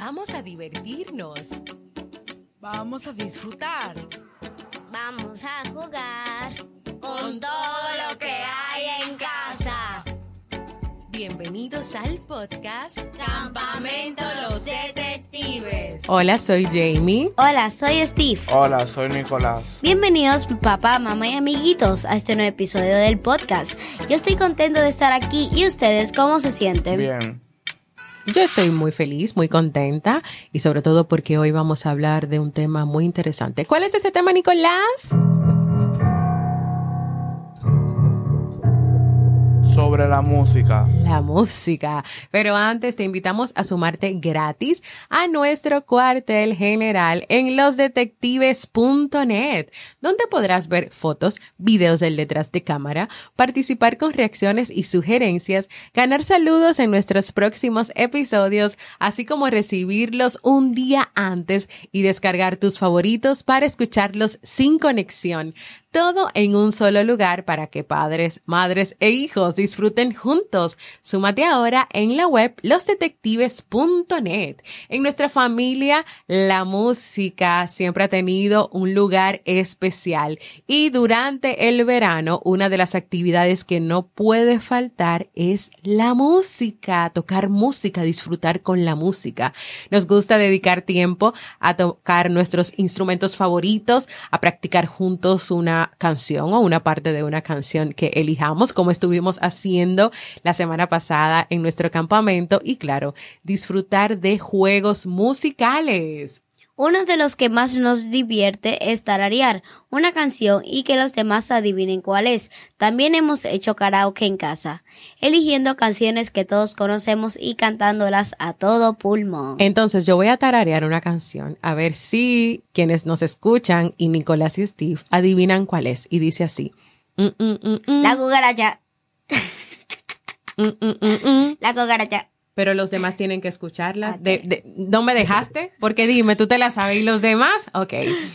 Vamos a divertirnos. Vamos a disfrutar. Vamos a jugar con todo lo que hay en casa. Bienvenidos al podcast Campamento Los Detectives. Hola, soy Jamie. Hola, soy Steve. Hola, soy Nicolás. Bienvenidos papá, mamá y amiguitos a este nuevo episodio del podcast. Yo estoy contento de estar aquí y ustedes, ¿cómo se sienten? Bien. Yo estoy muy feliz, muy contenta y sobre todo porque hoy vamos a hablar de un tema muy interesante. ¿Cuál es ese tema, Nicolás? Sobre la música. La música. Pero antes te invitamos a sumarte gratis a nuestro cuartel general en losdetectives.net, donde podrás ver fotos, videos del detrás de cámara, participar con reacciones y sugerencias, ganar saludos en nuestros próximos episodios, así como recibirlos un día antes y descargar tus favoritos para escucharlos sin conexión. Todo en un solo lugar para que padres, madres e hijos disfruten juntos. Súmate ahora en la web losdetectives.net. En nuestra familia, la música siempre ha tenido un lugar especial y durante el verano, una de las actividades que no puede faltar es la música, tocar música, disfrutar con la música. Nos gusta dedicar tiempo a tocar nuestros instrumentos favoritos, a practicar juntos una canción o una parte de una canción que elijamos, como estuvimos haciendo la semana pasada en nuestro campamento, y claro, disfrutar de juegos musicales. Uno de los que más nos divierte es tararear una canción y que los demás adivinen cuál es. También hemos hecho karaoke en casa, eligiendo canciones que todos conocemos y cantándolas a todo pulmón. Entonces yo voy a tararear una canción, a ver si quienes nos escuchan y Nicolás y Steve adivinan cuál es. Y dice así. La cucaracha. La cucaracha. Pero los demás tienen que escucharla. ¿No me dejaste? Porque dime, ¿tú te la sabes y los demás? Ok.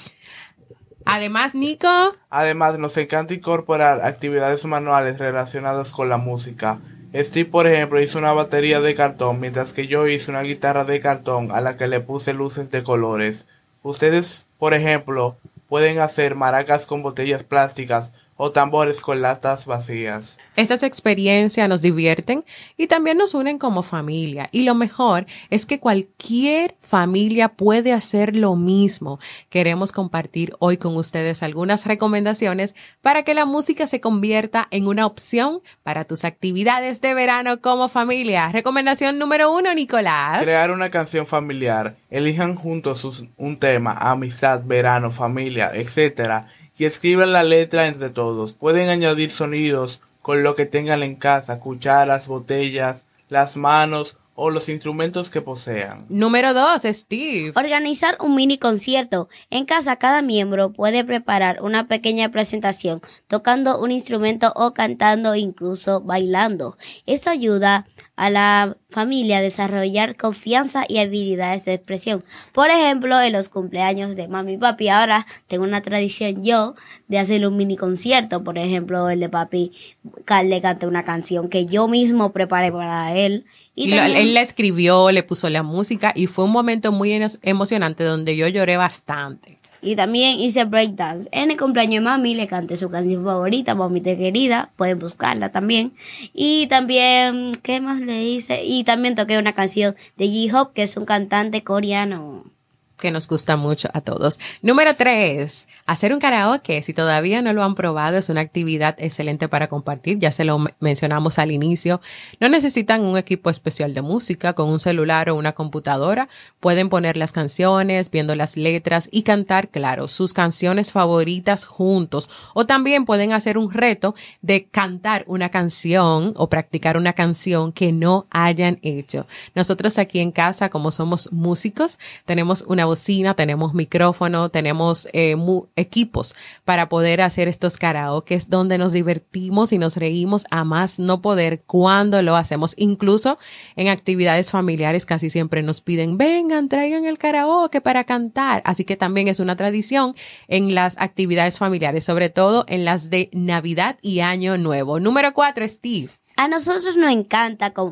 Además, Nico. Además, nos encanta incorporar actividades manuales relacionadas con la música. Steve, por ejemplo, hizo una batería de cartón, mientras que yo hice una guitarra de cartón a la que le puse luces de colores. Ustedes, por ejemplo, pueden hacer maracas con botellas plásticas o tambores con latas vacías. Estas experiencias nos divierten y también nos unen como familia. Y lo mejor es que cualquier familia puede hacer lo mismo. Queremos compartir hoy con ustedes algunas recomendaciones para que la música se convierta en una opción para tus actividades de verano como familia. Recomendación número 1, Nicolás. Crear una canción familiar. Elijan juntos un tema, amistad, verano, familia, etc. y escriban la letra entre todos. Pueden añadir sonidos con lo que tengan en casa, cucharas, botellas, las manos o los instrumentos que posean. Número 2, Steve. Organizar un mini concierto. En casa, cada miembro puede preparar una pequeña presentación, tocando un instrumento o cantando, incluso bailando. Esto ayuda a la familia a desarrollar confianza y habilidades de expresión. Por ejemplo, en los cumpleaños de mami y papi, ahora tengo una tradición yo de hacer un mini concierto. Por ejemplo, el de papi, le canta una canción que yo mismo preparé para él. Y él la escribió, le puso la música y fue un momento muy emocionante donde yo lloré bastante. Y también hice breakdance. En el cumpleaños de mami le canté su canción favorita, Mamita Querida. Pueden buscarla también. Y también, ¿qué más le hice? Y también toqué una canción de J-Hope, que es un cantante coreano. Que nos gusta mucho a todos. Número 3, hacer un karaoke. Si todavía no lo han probado, es una actividad excelente para compartir. Ya se lo mencionamos al inicio. No necesitan un equipo especial de música. Con un celular o una computadora pueden poner las canciones, viendo las letras y cantar, claro, sus canciones favoritas juntos. O también pueden hacer un reto de cantar una canción o practicar una canción que no hayan hecho. Nosotros aquí en casa, como somos músicos, tenemos una bocina, tenemos micrófono, tenemos equipos para poder hacer estos karaokes donde nos divertimos y nos reímos a más no poder cuando lo hacemos. Incluso en actividades familiares casi siempre nos piden, vengan, traigan el karaoke para cantar. Así que también es una tradición en las actividades familiares, sobre todo en las de Navidad y Año Nuevo. Número 4, Steve. A nosotros nos encanta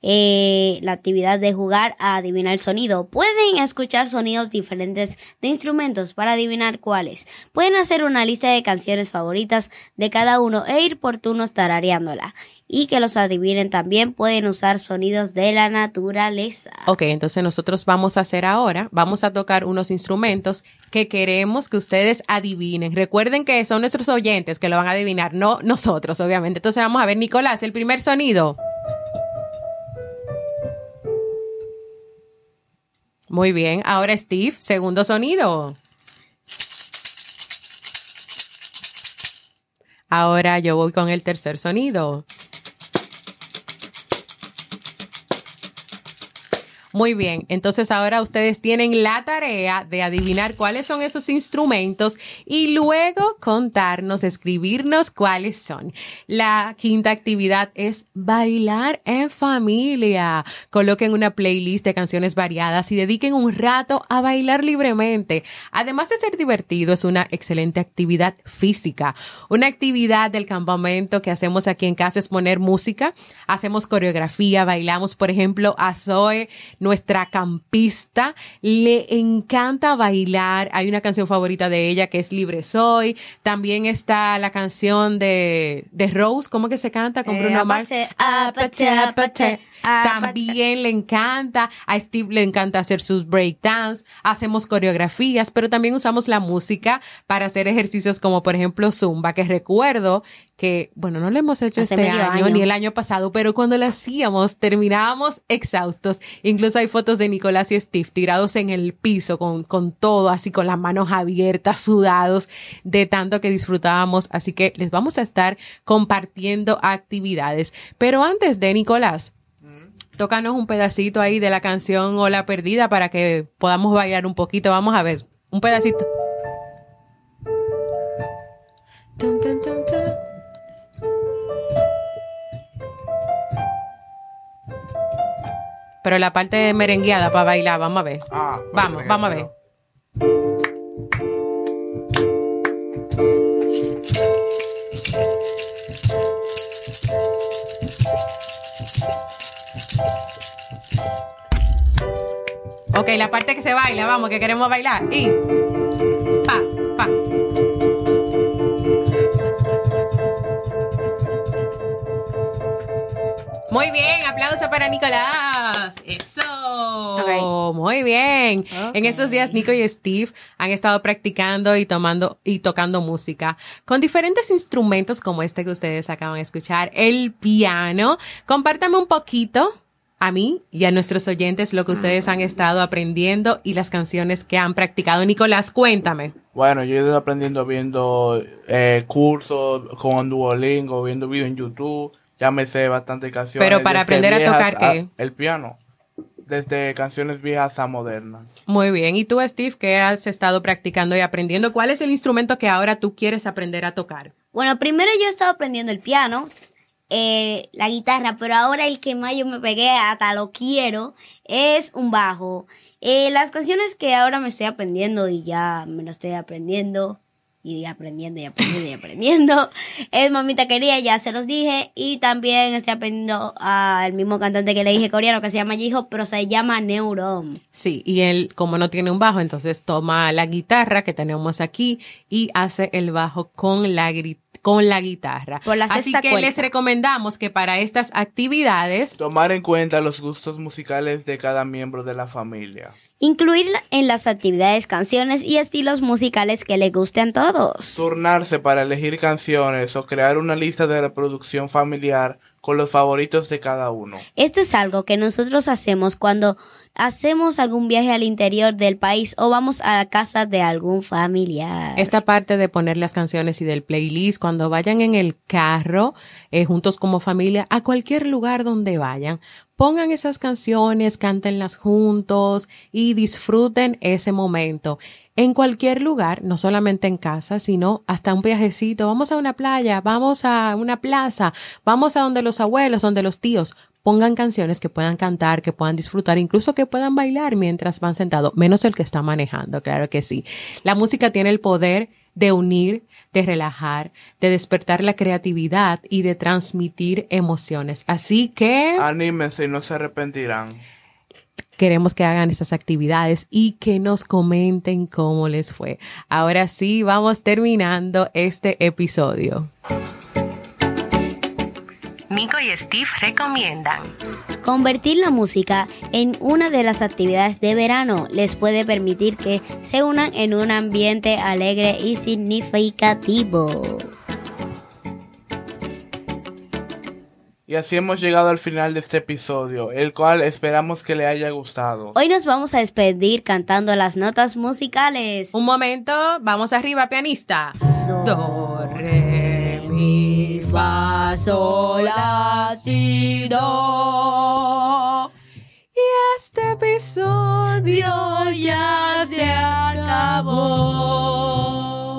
la actividad de jugar a adivinar el sonido. Pueden escuchar sonidos diferentes de instrumentos para adivinar cuáles. Pueden hacer una lista de canciones favoritas de cada uno e ir por turnos tarareándola. Y que los adivinen también pueden usar sonidos de la naturaleza. Ok, entonces nosotros vamos a hacer ahora, vamos a tocar unos instrumentos que queremos que ustedes adivinen. Recuerden que son nuestros oyentes que lo van a adivinar, no nosotros, obviamente. Entonces vamos a ver, Nicolás, el primer sonido. Muy bien, ahora Steve, segundo sonido. Ahora yo voy con el tercer sonido. Muy bien, entonces ahora ustedes tienen la tarea de adivinar cuáles son esos instrumentos y luego contarnos, escribirnos cuáles son. La quinta actividad es bailar en familia. Coloquen una playlist de canciones variadas y dediquen un rato a bailar libremente. Además de ser divertido, es una excelente actividad física. Una actividad del campamento que hacemos aquí en casa es poner música, hacemos coreografía, bailamos, por ejemplo, a Zoe, nuestra campista, le encanta bailar. Hay una canción favorita de ella que es Libre Soy. También está la canción de Rose, ¿cómo que se canta? Con Bruno Mars. También le encanta. A Steve le encanta hacer sus breakdance. Hacemos coreografías, pero también usamos la música para hacer ejercicios como, por ejemplo, Zumba, que recuerdo que, bueno, no lo hemos hecho hace este medio año año ni el año pasado, pero cuando lo hacíamos terminábamos exhaustos. Incluso hay fotos de Nicolás y Steve tirados en el piso con todo, así con las manos abiertas, sudados, de tanto que disfrutábamos. Así que les vamos a estar compartiendo actividades. Pero antes de Nicolás, tócanos un pedacito ahí de la canción Ola Perdida para que podamos bailar un poquito. Vamos a ver, un pedacito. Tun, tun, tun, tun. Pero la parte merengueada para bailar, vamos a ver. Vamos a ver. Ok, la parte que se baila, vamos, que queremos bailar. Y pa, pa. Muy bien, aplauso para Nicolás. Eso. Okay. Muy bien. Okay. En estos días Nico y Steve han estado practicando y tocando música con diferentes instrumentos como este que ustedes acaban de escuchar, el piano. Compártame un poquito a mí y a nuestros oyentes lo que ustedes han estado aprendiendo y las canciones que han practicado. Nicolás, cuéntame. Bueno, yo he ido aprendiendo viendo cursos con Duolingo, viendo videos en YouTube. Ya me sé bastante canciones. Pero para aprender a tocar, ¿qué? El piano. Desde canciones viejas a modernas. Muy bien. ¿Y tú, Steve, qué has estado practicando y aprendiendo? ¿Cuál es el instrumento que ahora tú quieres aprender a tocar? Bueno, primero yo he estado aprendiendo el piano, la guitarra, pero ahora el que más yo me pegué, hasta lo quiero, es un bajo. Las canciones que ahora me estoy aprendiendo y ya me lo estoy aprendiendo y aprendiendo es Mamita Quería, ya se los dije, y también estoy aprendiendo al mismo cantante que le dije coreano que se llama Jiho, pero se llama Neuron. Sí, y él como no tiene un bajo, entonces toma la guitarra que tenemos aquí y hace el bajo con la guitarra. Así que les recomendamos que para estas actividades tomar en cuenta los gustos musicales de cada miembro de la familia. Incluir en las actividades canciones y estilos musicales que les gusten a todos. Turnarse para elegir canciones o crear una lista de reproducción familiar con los favoritos de cada uno. Esto es algo que nosotros hacemos cuando hacemos algún viaje al interior del país o vamos a la casa de algún familiar. Esta parte de poner las canciones y del playlist cuando vayan en el carro, juntos como familia, a cualquier lugar donde vayan, pongan esas canciones, cántenlas juntos y disfruten ese momento. En cualquier lugar, no solamente en casa, sino hasta un viajecito. Vamos a una playa, vamos a una plaza, vamos a donde los abuelos, donde los tíos. Pongan canciones que puedan cantar, que puedan disfrutar, incluso que puedan bailar mientras van sentados, menos el que está manejando, claro que sí. La música tiene el poder de unir, de relajar, de despertar la creatividad y de transmitir emociones. Así que anímense y no se arrepentirán. queremos que hagan esas actividades y que nos comenten cómo les fue. Ahora sí, vamos terminando este episodio. Nico y Steve recomiendan. Convertir la música en una de las actividades de verano les puede permitir que se unan en un ambiente alegre y significativo. Y así hemos llegado al final de este episodio, el cual esperamos que le haya gustado. Hoy nos vamos a despedir cantando las notas musicales. Un momento, vamos arriba, pianista. Do, re, mi, fa, sol, la, si, do. Y este episodio ya se acabó.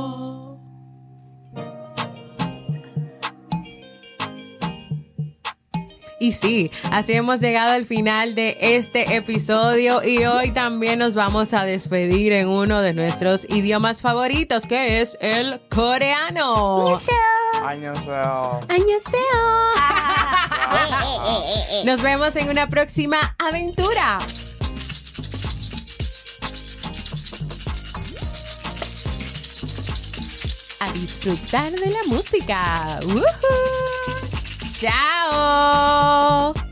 Y sí, así hemos llegado al final de este episodio y hoy también nos vamos a despedir en uno de nuestros idiomas favoritos, que es el coreano. Annyeonghaseyo. Annyeonghaseyo. Nos vemos en una próxima aventura. A disfrutar de la música. ¡Woohoo! ¡Chao!